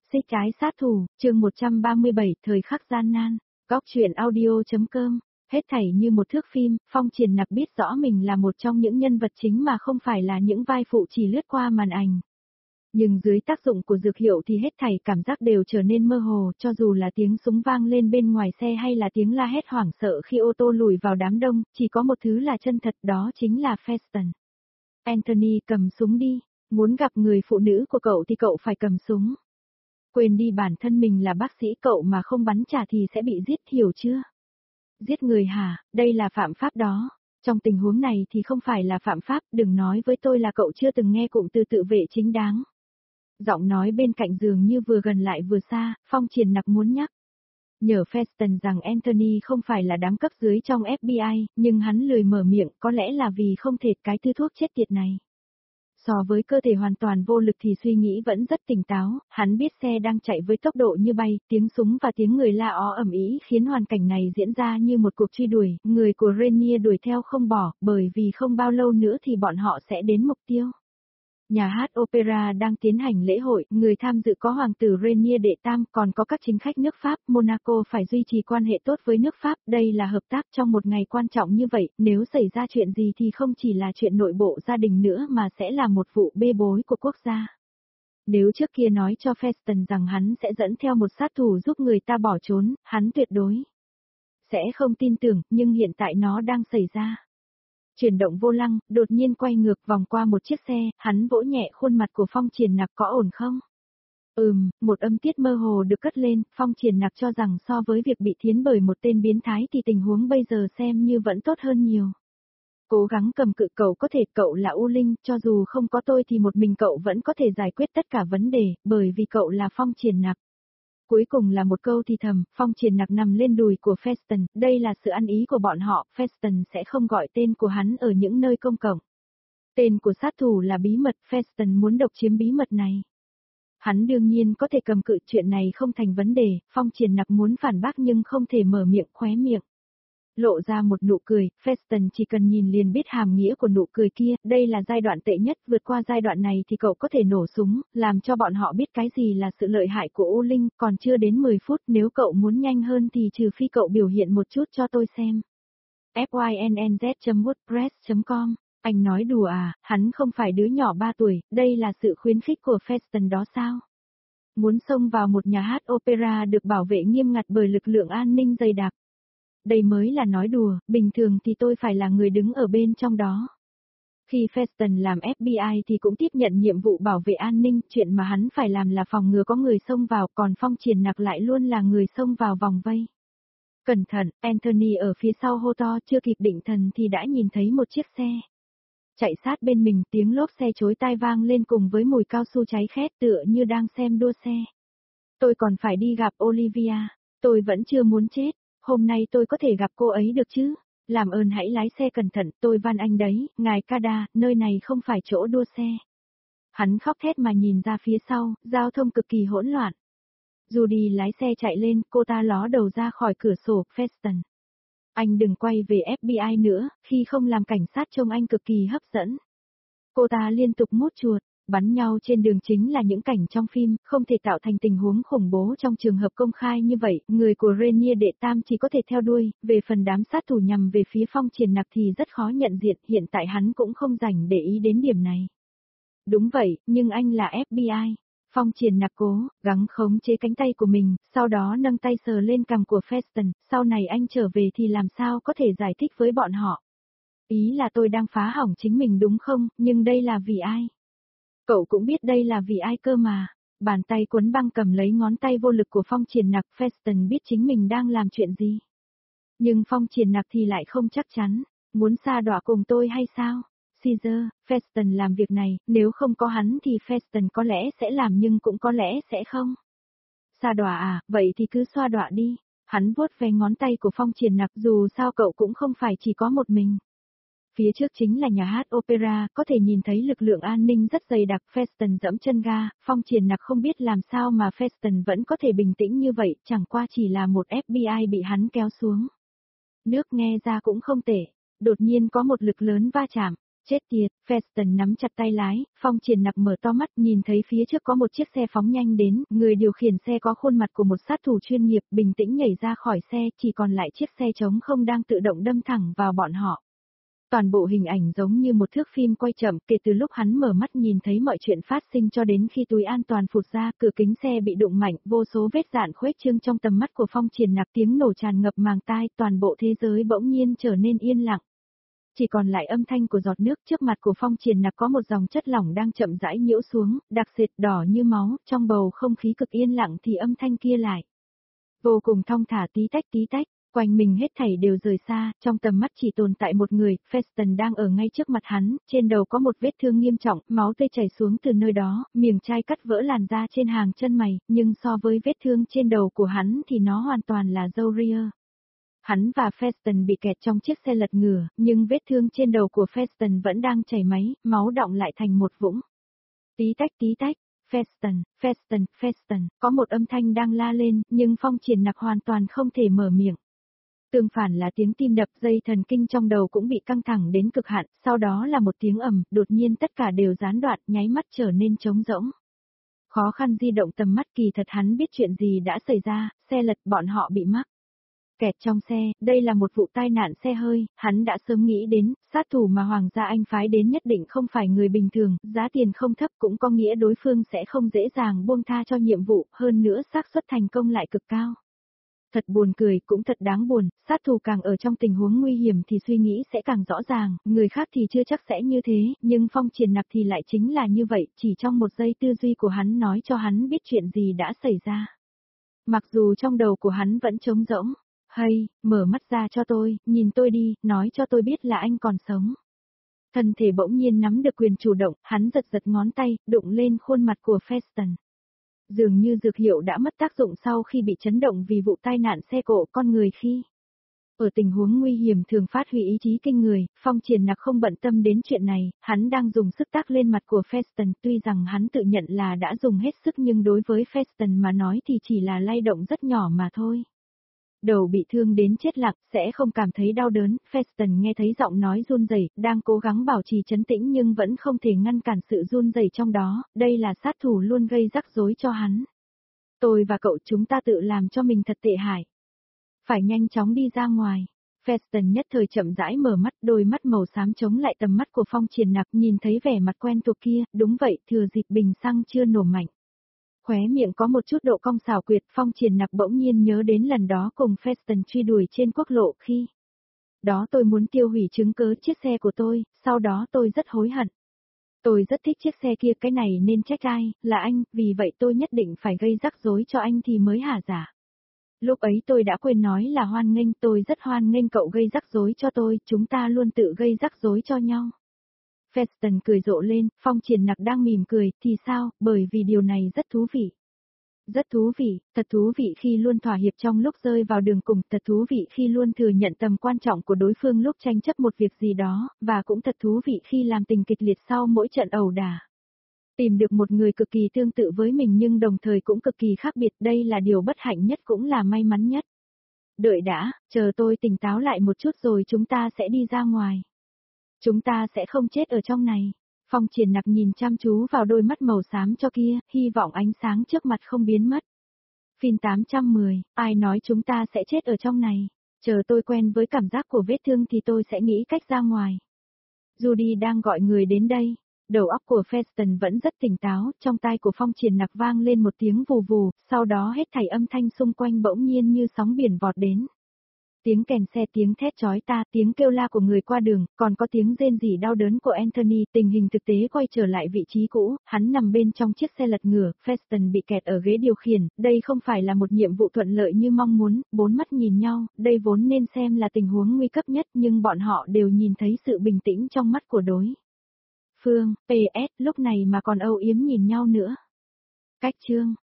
Xích trái sát thủ, chương 137, thời khắc gian nan. Góc truyện audio.com. Hết thảy như một thước phim, Phong Triền Nặc biết rõ mình là một trong những nhân vật chính mà không phải là những vai phụ chỉ lướt qua màn ảnh. Nhưng dưới tác dụng của dược hiệu thì hết thảy cảm giác đều trở nên mơ hồ, cho dù là tiếng súng vang lên bên ngoài xe hay là tiếng la hét hoảng sợ khi ô tô lùi vào đám đông, chỉ có một thứ là chân thật, đó chính là Feston. Anthony, cầm súng đi, muốn gặp người phụ nữ của cậu thì cậu phải cầm súng. Quên đi bản thân mình là bác sĩ, cậu mà không bắn trả thì sẽ bị giết, hiểu chưa? Giết người hả, đây là phạm pháp đó. Trong tình huống này thì không phải là phạm pháp, đừng nói với tôi là cậu chưa từng nghe cụm từ tự vệ chính đáng. Giọng nói bên cạnh giường như vừa gần lại vừa xa, Phong Triền Nặc muốn nhắc nhở Feston rằng Anthony không phải là đám cấp dưới trong FBI, nhưng hắn lười mở miệng, có lẽ là vì không thể cái thứ thuốc chết tiệt này. So với cơ thể hoàn toàn vô lực thì suy nghĩ vẫn rất tỉnh táo, hắn biết xe đang chạy với tốc độ như bay, tiếng súng và tiếng người la ó ầm ĩ khiến hoàn cảnh này diễn ra như một cuộc truy đuổi, người của Rainier đuổi theo không bỏ, bởi vì không bao lâu nữa thì bọn họ sẽ đến mục tiêu. Nhà hát opera đang tiến hành lễ hội, người tham dự có hoàng tử Rainier đệ tam, còn có các chính khách nước Pháp, Monaco phải duy trì quan hệ tốt với nước Pháp, đây là hợp tác trong một ngày quan trọng như vậy, nếu xảy ra chuyện gì thì không chỉ là chuyện nội bộ gia đình nữa mà sẽ là một vụ bê bối của quốc gia. Nếu trước kia nói cho Feston rằng hắn sẽ dẫn theo một sát thủ giúp người ta bỏ trốn, hắn tuyệt đối sẽ không tin tưởng, nhưng hiện tại nó đang xảy ra. Chuyển động vô lăng, đột nhiên quay ngược vòng qua một chiếc xe, hắn vỗ nhẹ khuôn mặt của Phong Triền Nặc, có ổn không? Một âm tiết mơ hồ được cất lên, Phong Triền Nặc cho rằng so với việc bị thiến bởi một tên biến thái thì tình huống bây giờ xem như vẫn tốt hơn nhiều. Cố gắng cầm cự, cậu có thể, cậu là U Linh, cho dù không có tôi thì một mình cậu vẫn có thể giải quyết tất cả vấn đề, bởi vì cậu là Phong Triền Nặc. Cuối cùng là một câu thì thầm, Phong Triền Nặc nằm lên đùi của Feston, đây là sự ăn ý của bọn họ, Feston sẽ không gọi tên của hắn ở những nơi công cộng. Tên của sát thủ là bí mật, Feston muốn độc chiếm bí mật này. Hắn đương nhiên có thể cầm cự, chuyện này không thành vấn đề, Phong Triền Nặc muốn phản bác nhưng không thể mở miệng, khóe miệng lộ ra một nụ cười, Feston chỉ cần nhìn liền biết hàm nghĩa của nụ cười kia, đây là giai đoạn tệ nhất, vượt qua giai đoạn này thì cậu có thể nổ súng, làm cho bọn họ biết cái gì là sự lợi hại của U Linh, còn chưa đến 10 phút, nếu cậu muốn nhanh hơn thì trừ phi cậu biểu hiện một chút cho tôi xem. fynnz.wordpress.com. Anh nói đùa à, hắn không phải đứa nhỏ 3 tuổi, đây là sự khuyến khích của Feston đó sao? Muốn xông vào một nhà hát opera được bảo vệ nghiêm ngặt bởi lực lượng an ninh dày đặc. Đây mới là nói đùa, bình thường thì tôi phải là người đứng ở bên trong đó. Khi Feston làm FBI thì cũng tiếp nhận nhiệm vụ bảo vệ an ninh, chuyện mà hắn phải làm là phòng ngừa có người xông vào, còn Phong Triền Nặc lại luôn là người xông vào vòng vây. Cẩn thận, Anthony ở phía sau hô to, chưa kịp định thần thì đã nhìn thấy một chiếc xe chạy sát bên mình, tiếng lốp xe chối tai vang lên cùng với mùi cao su cháy khét tựa như đang xem đua xe. Tôi còn phải đi gặp Olivia, tôi vẫn chưa muốn chết. Hôm nay tôi có thể gặp cô ấy được chứ? Làm ơn hãy lái xe cẩn thận, tôi van anh đấy, ngài Cada, nơi này không phải chỗ đua xe. Hắn khóc thét mà nhìn ra phía sau, giao thông cực kỳ hỗn loạn. Judy lái xe chạy lên, cô ta ló đầu ra khỏi cửa sổ, Feston. Anh đừng quay về FBI nữa, khi không làm cảnh sát trông anh cực kỳ hấp dẫn. Cô ta liên tục mút chuột. Bắn nhau trên đường chính là những cảnh trong phim, không thể tạo thành tình huống khủng bố trong trường hợp công khai như vậy, người của Rainier đệ tam chỉ có thể theo đuôi, về phần đám sát thủ nhằm về phía Phong Triền Nặc thì rất khó nhận diện, hiện tại hắn cũng không rảnh để ý đến điểm này. Đúng vậy, nhưng anh là FBI. Phong Triền Nặc cố gắng khống chế cánh tay của mình, sau đó nâng tay sờ lên cằm của Feston, sau này anh trở về thì làm sao có thể giải thích với bọn họ. Ý là tôi đang phá hỏng chính mình đúng không, nhưng đây là vì ai? Cậu cũng biết đây là vì ai cơ mà. Bàn tay quấn băng cầm lấy ngón tay vô lực của Phong Triền Nặc, Feston biết chính mình đang làm chuyện gì. Nhưng Phong Triền Nặc thì lại không chắc chắn. Muốn sa đọa cùng tôi hay sao? Caesar, Feston làm việc này, nếu không có hắn thì Feston có lẽ sẽ làm nhưng cũng có lẽ sẽ không. Sa đọa à, vậy thì cứ xoa đọa đi. Hắn vuốt ve ngón tay của Phong Triền Nặc, dù sao cậu cũng không phải chỉ có một mình. Phía trước chính là nhà hát opera, có thể nhìn thấy lực lượng an ninh rất dày đặc, Feston dẫm chân ga, Phong Triền Nặc không biết làm sao mà Feston vẫn có thể bình tĩnh như vậy, chẳng qua chỉ là một FBI bị hắn kéo xuống. Nước nghe ra cũng không tệ, đột nhiên có một lực lớn va chạm, Chết tiệt, Feston nắm chặt tay lái, Phong Triển Nặc mở to mắt nhìn thấy phía trước có một chiếc xe phóng nhanh đến, người điều khiển xe có khuôn mặt của một sát thủ chuyên nghiệp bình tĩnh nhảy ra khỏi xe, chỉ còn lại chiếc xe trống không đang tự động đâm thẳng vào bọn họ. Toàn bộ hình ảnh giống như một thước phim quay chậm, kể từ lúc hắn mở mắt nhìn thấy mọi chuyện phát sinh cho đến khi túi an toàn phụt ra, cửa kính xe bị đụng mạnh, vô số vết rạn khuếch trương trong tầm mắt của Phong Triển Nặc, tiếng nổ tràn ngập màng tai, toàn bộ thế giới bỗng nhiên trở nên yên lặng. Chỉ còn lại âm thanh của giọt nước. Trước mặt của Phong Triển Nặc có một dòng chất lỏng đang chậm rãi nhiễu xuống, đặc sệt đỏ như máu, trong bầu không khí cực yên lặng thì âm thanh kia lại vô cùng thong thả, tí tách, quanh mình hết thảy đều rời xa, trong tầm mắt chỉ tồn tại một người, Feston đang ở ngay trước mặt hắn, trên đầu có một vết thương nghiêm trọng, máu tươi chảy xuống từ nơi đó, miệng chai cắt vỡ làn da trên hàng chân mày, nhưng so với vết thương trên đầu của hắn thì nó hoàn toàn là râu ria. Hắn và Feston bị kẹt trong chiếc xe lật ngửa, nhưng vết thương trên đầu của Feston vẫn đang chảy máu, máu đọng lại thành một vũng. Tí tách, Feston, có một âm thanh đang la lên, nhưng Phong Triển Nặc hoàn toàn không thể mở miệng. Tương phản là tiếng tim đập, dây thần kinh trong đầu cũng bị căng thẳng đến cực hạn, sau đó là một tiếng ầm, đột nhiên tất cả đều gián đoạn, nháy mắt trở nên trống rỗng. Khó khăn di động tầm mắt, kỳ thật hắn biết chuyện gì đã xảy ra, xe lật, bọn họ bị mắc kẹt trong xe, đây là một vụ tai nạn xe hơi, hắn đã sớm nghĩ đến, sát thủ mà Hoàng gia Anh phái đến nhất định không phải người bình thường, giá tiền không thấp cũng có nghĩa đối phương sẽ không dễ dàng buông tha cho nhiệm vụ, hơn nữa xác suất thành công lại cực cao. Thật buồn cười, cũng thật đáng buồn, sát thủ càng ở trong tình huống nguy hiểm thì suy nghĩ sẽ càng rõ ràng, người khác thì chưa chắc sẽ như thế, nhưng Phong Triển Nặc thì lại chính là như vậy, chỉ trong một giây tư duy của hắn nói cho hắn biết chuyện gì đã xảy ra. Mặc dù trong đầu của hắn vẫn trống rỗng. Hay, mở mắt ra cho tôi, nhìn tôi đi, nói cho tôi biết là anh còn sống. Thân thể bỗng nhiên nắm được quyền chủ động, hắn giật ngón tay, đụng lên khuôn mặt của Feston. Dường như dược hiệu đã mất tác dụng sau khi bị chấn động vì vụ tai nạn xe cộ con người khi. Ở tình huống nguy hiểm thường phát huy ý chí kinh người, Phong Triển Nặc không bận tâm đến chuyện này, hắn đang dùng sức tác lên mặt của Feston, tuy rằng hắn tự nhận là đã dùng hết sức nhưng đối với Feston mà nói thì chỉ là lay động rất nhỏ mà thôi. Đầu bị thương đến chết lặng, sẽ không cảm thấy đau đớn, Feston nghe thấy giọng nói run rẩy, đang cố gắng bảo trì trấn tĩnh nhưng vẫn không thể ngăn cản sự run rẩy trong đó, đây là sát thủ luôn gây rắc rối cho hắn. Tôi và cậu chúng ta tự làm cho mình thật tệ hại. Phải nhanh chóng đi ra ngoài. Feston nhất thời chậm rãi mở mắt, đôi mắt màu xám chống lại tầm mắt của Phong Triển Nặc, nhìn thấy vẻ mặt quen thuộc kia, đúng vậy, thừa dịp bình xăng chưa nổ mạnh. Khóe miệng có một chút độ cong xảo quyệt, Phong Triển Nặc bỗng nhiên nhớ đến lần đó cùng Feston truy đuổi trên quốc lộ khi đó tôi muốn tiêu hủy chứng cứ chiếc xe của tôi, sau đó tôi rất hối hận. Tôi rất thích chiếc xe kia, cái này nên trách ai, là anh, vì vậy tôi nhất định phải gây rắc rối cho anh thì mới hả dạ. Lúc ấy tôi đã quên nói là hoan nghênh, tôi rất hoan nghênh cậu gây rắc rối cho tôi, chúng ta luôn tự gây rắc rối cho nhau. Feston cười rộ lên, Phong Triển Nặc đang mỉm cười, thì sao, bởi vì điều này rất thú vị. Rất thú vị, thật thú vị khi luôn thỏa hiệp trong lúc rơi vào đường cùng, thật thú vị khi luôn thừa nhận tầm quan trọng của đối phương lúc tranh chấp một việc gì đó, và cũng thật thú vị khi làm tình kịch liệt sau mỗi trận ẩu đả. Tìm được một người cực kỳ tương tự với mình nhưng đồng thời cũng cực kỳ khác biệt, đây là điều bất hạnh nhất cũng là may mắn nhất. Đợi đã, chờ tôi tỉnh táo lại một chút rồi chúng ta sẽ đi ra ngoài. Chúng ta sẽ không chết ở trong này. Phong Triển Nặc nhìn chăm chú vào đôi mắt màu xám cho kia, hy vọng ánh sáng trước mặt không biến mất. Phim 810, ai nói chúng ta sẽ chết ở trong này? Chờ tôi quen với cảm giác của vết thương thì tôi sẽ nghĩ cách ra ngoài. Judy đang gọi người đến đây. Đầu óc của Feston vẫn rất tỉnh táo, trong tai của Phong Triển Nặc vang lên một tiếng vù vù, sau đó hết thảy âm thanh xung quanh bỗng nhiên như sóng biển vọt đến. Tiếng kèn xe, tiếng thét chói ta, tiếng kêu la của người qua đường, còn có tiếng rên rỉ đau đớn của Anthony. Tình hình thực tế quay trở lại vị trí cũ, hắn nằm bên trong chiếc xe lật ngửa, Feston bị kẹt ở ghế điều khiển, đây không phải là một nhiệm vụ thuận lợi như mong muốn, bốn mắt nhìn nhau, đây vốn nên xem là tình huống nguy cấp nhất nhưng bọn họ đều nhìn thấy sự bình tĩnh trong mắt của đối phương, PS, lúc này mà còn âu yếm nhìn nhau nữa. Cách chương